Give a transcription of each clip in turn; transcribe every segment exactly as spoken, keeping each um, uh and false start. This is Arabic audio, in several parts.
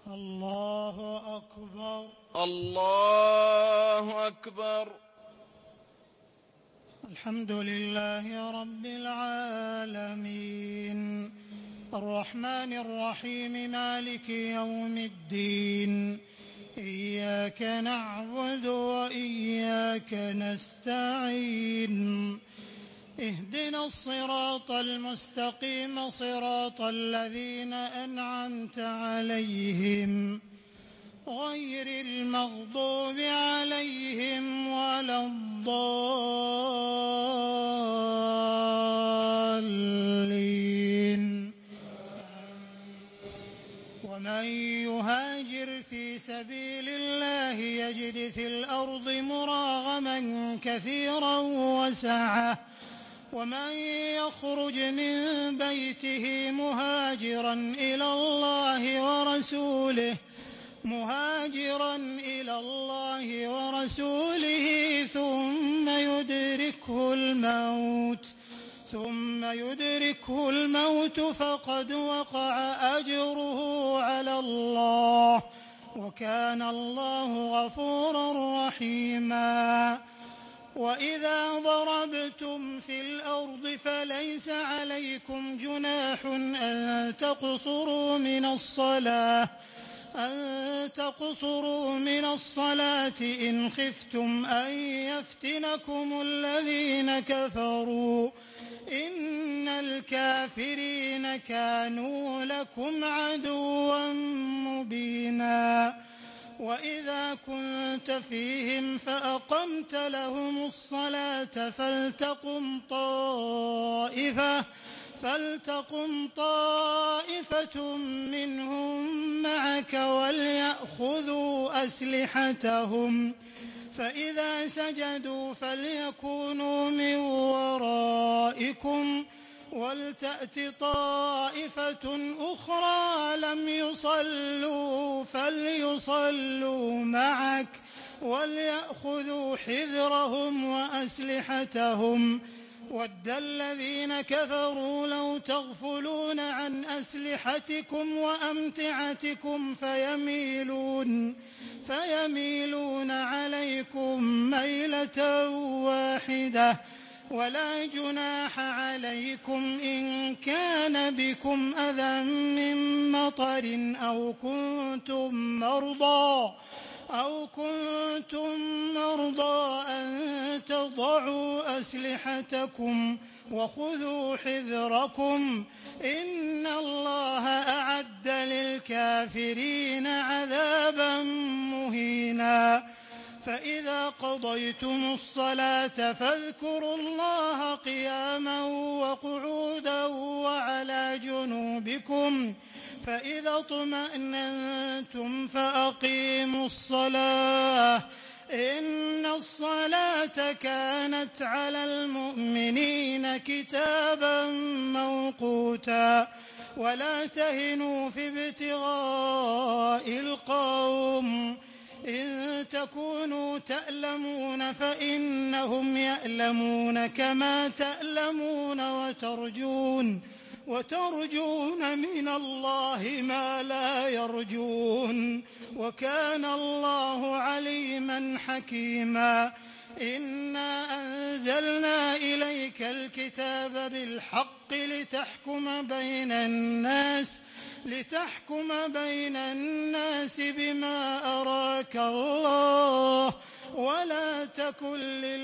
الله أكبر. الله أكبر. الحمد لله رب العالمين الرحمن الرحيم مالك يوم الدين إياك نعبد وإياك نستعين اهدنا الصراط المستقيم صراط الذين أنعمت عليهم غير المغضوب عليهم ولا الضالين. ومن يهاجر في سبيل الله يجد في الأرض مراغما كثيرا وسعة ومن يخرج من بيته مهاجرا إلى الله ورسوله مهاجرا إلى الله ورسوله ثم يدركه الموت ثم يدركه الموت فقد وقع أجره على الله وكان الله غفورا رحيما. وإذا ضربتم في الأرض فليس عليكم جناح أن تقصروا من الصلاة أن تقصروا من الصلاة إن خفتم أن يفتنكم الذين كفروا إن الكافرين كانوا لكم عدوا مبينا. وإذا كنت فيهم فأقمت لهم الصلاة فلتقم طائفة فلتقم طائفة منهم معك وليأخذوا أسلحتهم فإذا سجدوا فليكونوا من ورائكم ولتأت طائفة أخرى لم يصلوا فليصلوا معك وليأخذوا حذرهم وأسلحتهم ود الذين كفروا لو تغفلون عن أسلحتكم وأمتعتكم فيميلون فيميلون عليكم ميلة واحدة ولا جناح عليكم إن كان بكم أذى من مطر أو كنتم مرضى أو كنتم مرضى أن تضعوا أسلحتكم وخذوا حذركم إن الله أعد للكافرين عذابا مهينا. فإذا قضيتم الصلاة فاذكروا الله قياما وقعودا وعلى جنوبكم فإذا اطمأننتم فأقيموا الصلاة إن الصلاة كانت على المؤمنين كتابا موقوتا. ولا تهنوا في ابتغاء القوم إن تكونوا تألمون فإنهم يألمون كما تألمون وترجون وترجون من الله ما لا يرجون وكان الله عليما حكيما. إنا أنزلنا إليك الكتاب بالحق لتحكم بين الناس لتحكم بين الناس بما أراك الله ولا تكن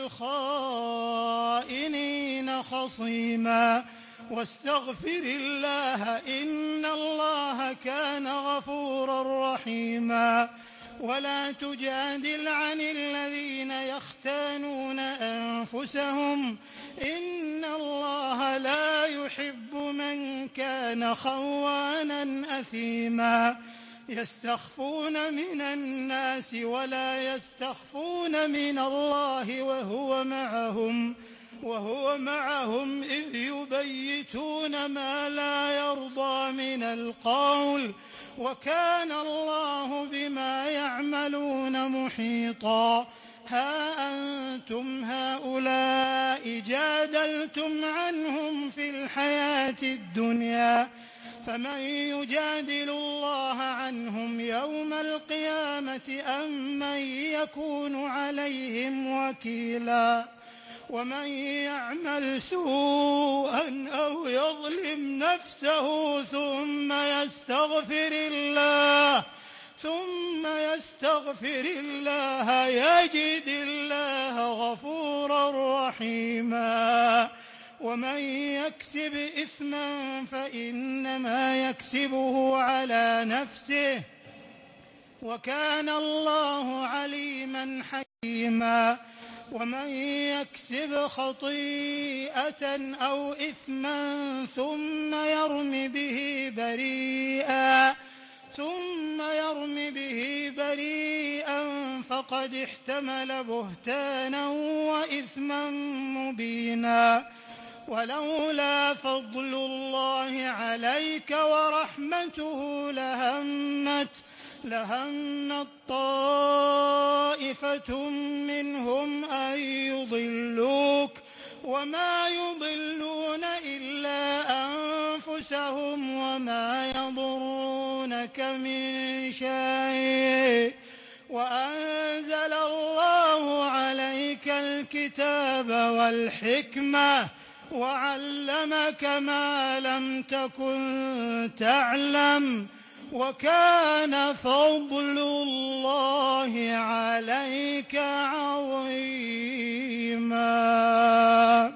للخائنين خصيما واستغفر الله إن الله كان غفورا رحيما. ولا تجادل عن الذين يختانون أنفسهم إن الله لا يحب من كان خوانا أثيما. يستخفون من الناس ولا يستخفون من الله وهو معهم وهو معهم إذ يبيتون ما لا يرضى من القول وكان الله بما يعملون محيطا. ها أنتم هؤلاء جادلتم عنهم في الحياة الدنيا فمن يجادل الله عنهم يوم القيامة أم من يكون عليهم وكيلا ومن يعمل سوءا أو يظلم نفسه ثم يستغفر الله ثم يستغفر الله يجد الله غفورا رحيما ومن يكسب إثما فإنما يكسبه على نفسه وكان الله عليما حكيما ومن يكسب خطيئة أو إثما ثم يرم به بريئا ثم يرم به بريئا فقد احتمل بهتانا وإثما مبينا ولولا فضل الله عليك ورحمته لهمت لهمت طائفة منهم أن يضلوك وما يضلون إلا أنفسهم وما يضرونك من شيء وأنزل الله عليك الكتاب والحكمة وعلمك ما لم تكن تعلم وكان فضل الله عليك عظيما.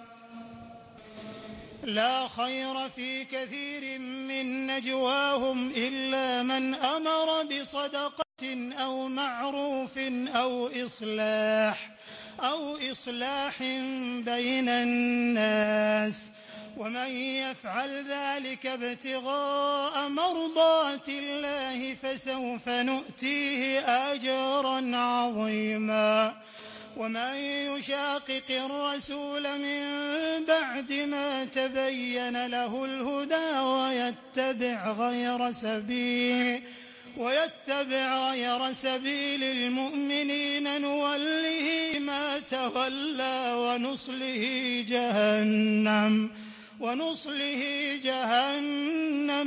لا خير في كثير من نجواهم إلا من أمر بصدقة أو معروف أو إصلاح أو إصلاح بين الناس ومن يفعل ذلك ابتغاء مرضات الله فسوف نؤتيه أجرا عظيما. ومن يشاقق الرسول من بعد ما تبين له الهدى ويتبع غير سبيل ويتبع غير سبيل المؤمنين نوله ما تولى ونصله جهنم ونصله جهنم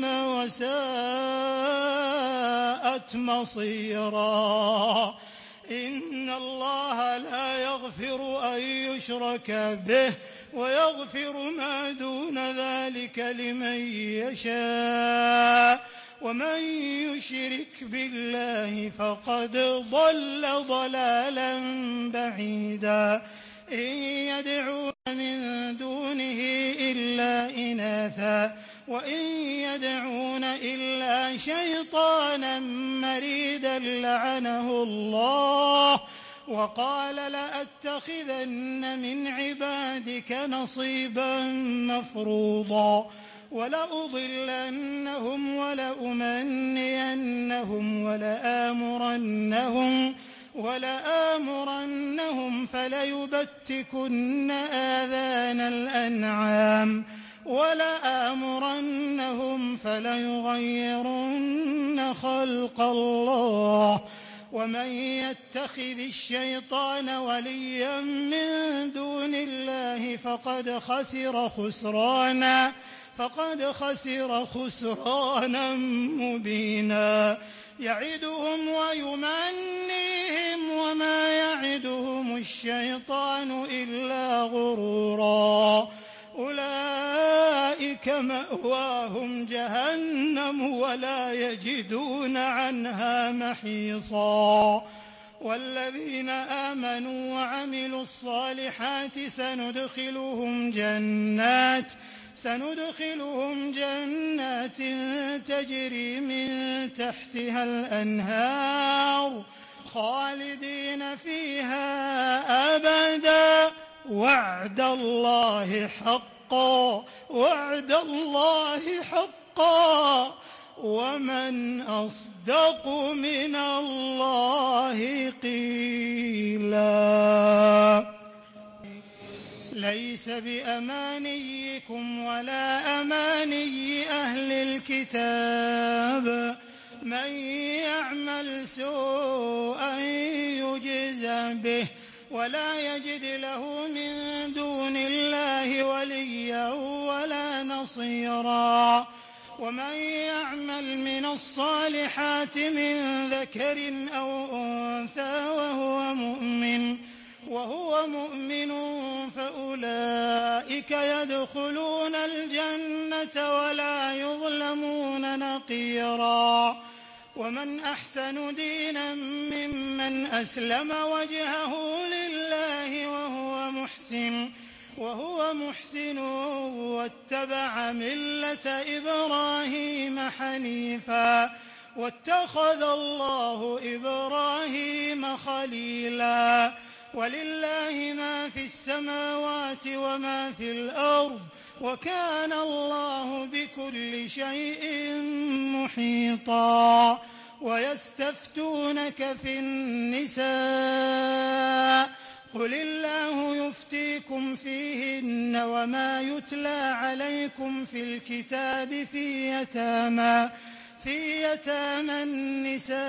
وساءت مصيرا. إن الله لا يغفر أن يشرك به ويغفر ما دون ذلك لمن يشاء ومن يشرك بالله فقد ضل ضلالا بعيدا. إن يدعون من دونه إلا إناثا وإن يدعون إلا شيطانا مريدا لعنه الله وقال لأتخذن من عبادك نصيبا مفروضا ولأضلنهم ولأمنينهم ولآمرنهم ولآمرنهم فليبتكن آذان الأنعام ولآمرنهم فليغيرن خلق الله. ومن يتخذ الشيطان وليا من دون الله فقد خسر خسرانا فقد خسر خسرانا مبينا. يعدهم ويمنيهم وما يعدهم الشيطان إلا غرورا. أولئك مأواهم جهنم ولا يجدون عنها محيصا. والذين آمنوا وعملوا الصالحات سندخلهم جنات سندخلهم جنات تجري من تحتها الأنهار خالدين فيها أبدا وعد الله حقا وعد الله حقا ومن أصدق من الله قيلا. ليس بأمانيكم ولا أماني أهل الكتاب من يعمل سوءا يجزى به ولا يجد له من دون الله وليا ولا نصيرا. ومن يعمل من الصالحات من ذكر أو أنثى وهو مؤمن وهو مؤمن فأولئك يدخلون الجنة ولا يظلمون نقيرا. ومن أحسن دينا ممن أسلم وجهه لله وهو محسن وهو محسن واتبع ملة إبراهيم حنيفا واتخذ الله إبراهيم خليلا. ولله ما في السماوات وما في الأرض وكان الله بكل شيء محيطا. ويستفتونك في النساء قل الله يفتيكم فيهن وما يتلى عليكم في الكتاب في يتامى في يتامى النساء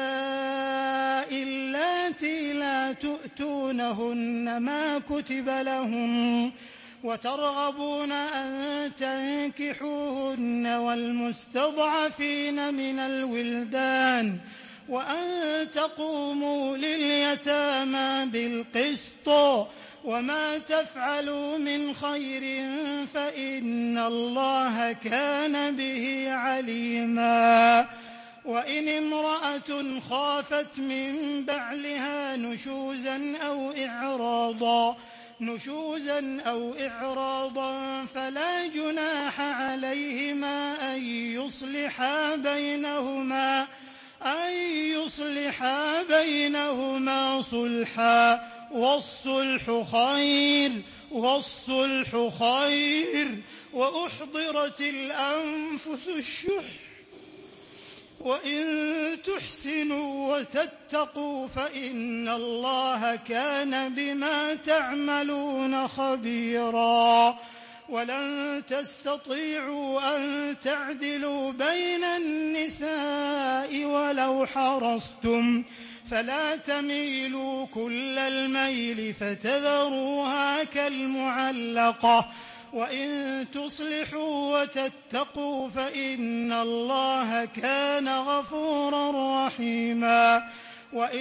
اللاتي لا تؤتونهن ما كتب لهن وترغبون أن تنكحوهن والمستضعفين من الولدان وأن تقوموا لليتامى بالقسط وما تفعلوا من خير فإن الله كان به عليما. وإن امرأة خافت من بعلها نشوزا أو إعراضا نشوزا أو إعراضا فلا جناح عليهما أن يصلحا بينهما أن يصلحا بينهما صلحا والصلح خير والصلح خير وأحضرت الأنفس الشح وإن تحسنوا وتتقوا فإن الله كان بما تعملون خبيرا. ولن تستطيعوا أن تعدلوا بين النساء ولو حرصتم فلا تميلوا كل الميل فتذروها كالمعلقة وإن تصلحوا وتتقوا فإن الله كان غفورا رحيما. وإن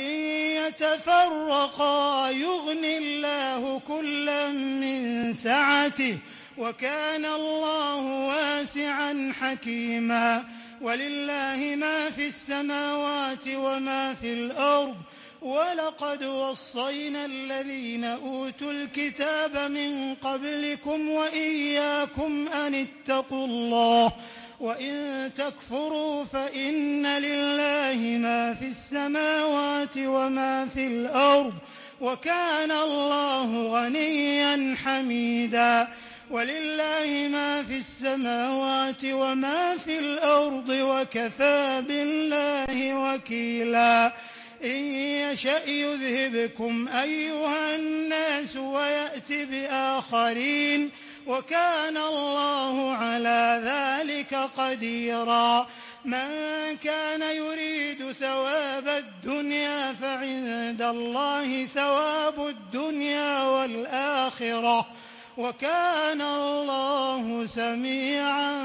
يتفرقا يغن الله كلا من سعته وكان الله واسعا حكيما. ولله ما في السماوات وما في الأرض ولقد وصينا الذين أوتوا الكتاب من قبلكم وإياكم أن اتقوا الله وإن تكفروا فإن لله ما في السماوات وما في الأرض وكان الله غنيا حميدا. ولله ما في السماوات وما في الأرض وكفى بالله وكيلا. إن يشأ يذهبكم أيها الناس ويأت بآخرين وكان الله على ذلك قديرا. من كان يريد ثواب الدنيا فعند الله ثواب الدنيا والآخرة وكان الله سميعا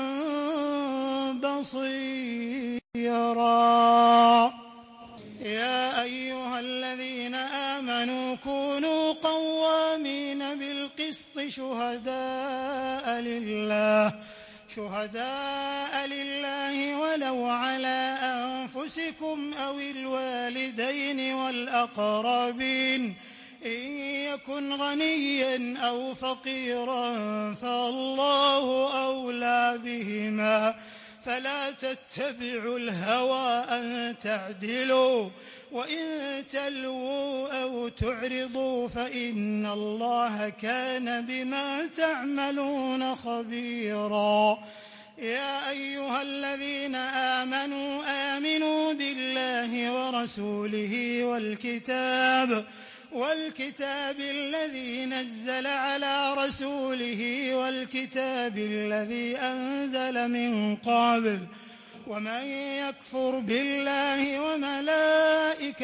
بصيرا. يا أيها الذين آمنوا كونوا قوامين بالقسط شهداء لله شهداء لله ولو على أنفسكم أو الوالدين والأقربين إن يكن غنيا أو فقيرا فالله أولى بهما فلا تتبعوا الهوى أن تعدلوا وإن تلووا أو تعرضوا فإن الله كان بما تعملون خبيرا. يا أيها الذين آمنوا آمنوا بالله ورسوله والكتاب والكتاب الذي نزل على رسوله والكتاب الذي أنزل من قبل ومن يكفر بالله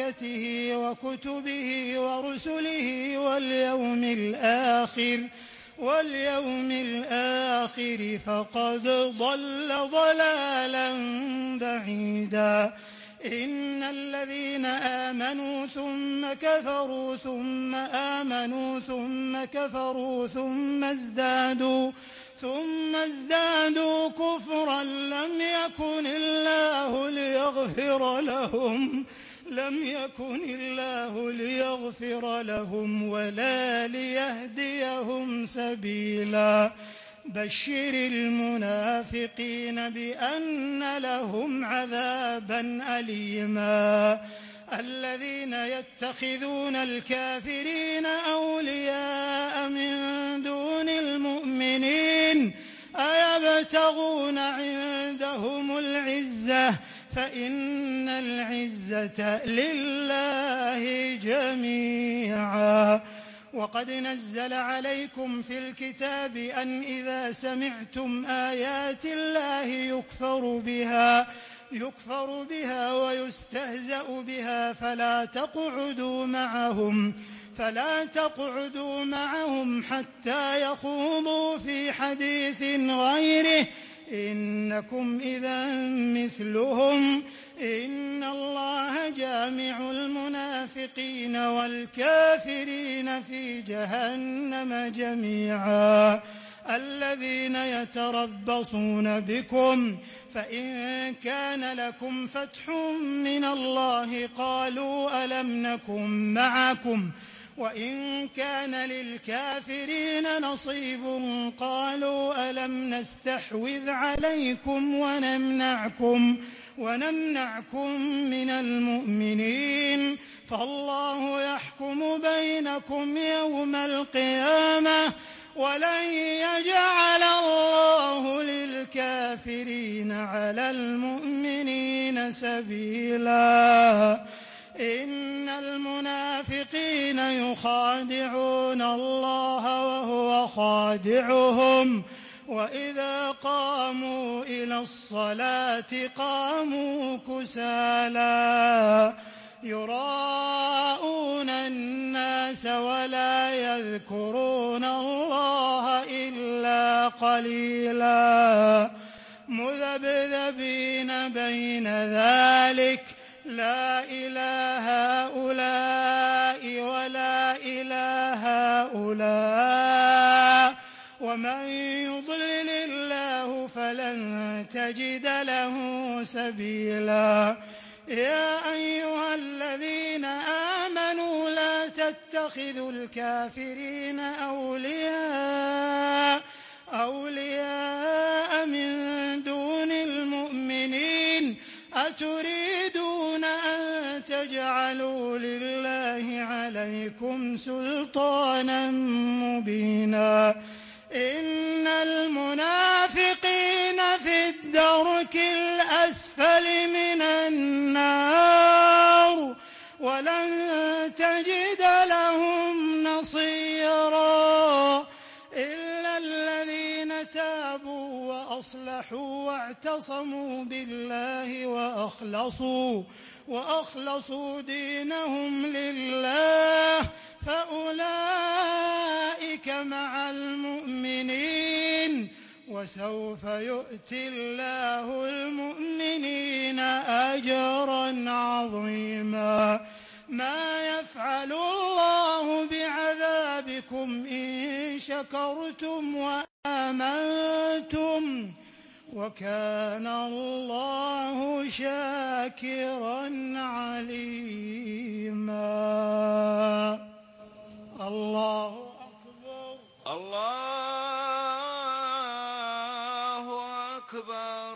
وملائكته وكتبه ورسله واليوم الآخر واليوم الآخر فقد ضل ضلالا بعيدا. إن الذين آمنوا ثم كفروا ثم آمنوا ثم كفروا ثم ازدادوا ثم ازدادوا كفرا لم يكن الله ليغفر لهم لم يكن الله ليغفر لهم ولا ليهديهم سبيلا. بشر المنافقين بأن لهم عذابا أليما. الذين يتخذون الكافرين أولياء من دون المؤمنين أيبتغون عندهم العزة فإن العزة لله جميعا. وقد نزل عليكم في الكتاب أن إذا سمعتم آيات الله يكفر بها يكفر بها ويستهزأ بها فلا تقعدوا معهم فلا تقعدوا معهم حتى يخوضوا في حديث غيره إنكم إذا مثلهم إن الله جامع المنافقين والكافرين في جهنم جميعا. الذين يتربصون بكم فإن كان لكم فتح من الله قالوا ألم نكن معكم وإن كان للكافرين نصيب قالوا ألم نستحوذ عليكم ونمنعكم ونمنعكم من المؤمنين فالله يحكم بينكم يوم القيامة ولن يجعل الله للكافرين على المؤمنين سبيلا. إن المنافقين يخادعون الله وهو خادعهم وإذا قاموا إلى الصلاة قاموا كسالى يراءون الناس ولا يذكرون الله إلا قليلا مذبذبين بين ذلك لا إله هؤلاء ولا إله هؤلاء ومن يضلل الله فلن تجد له سبيلا. يا أيها الذين آمنوا لا تتخذوا الكافرين أولياء أولياء من دون المؤمنين أتريدون أن تجعلوا لله عليكم سلطانا مبينا. إن المنافقين في الدرك الأسفل من النار ولن تجد لهم نصيرا إلا الذين تابوا وأصلحوا واعتصموا بالله وأخلصوا وأخلصوا دينهم لله فأولئك مع المؤمنين وسوف يؤتي الله المؤمنين أجرا عظيما. ما يفعل الله بعذابكم إن شكرتم وآمنتم وكان الله شاكرا عليما. الله أكبر الله أكبر.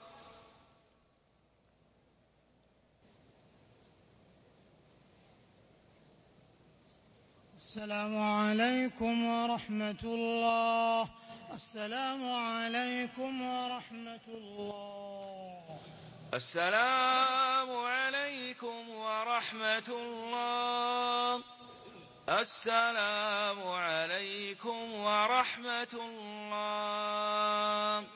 السلام عليكم ورحمة الله. السلام عليكم ورحمة الله. السلام عليكم ورحمة الله. السلام عليكم ورحمة الله.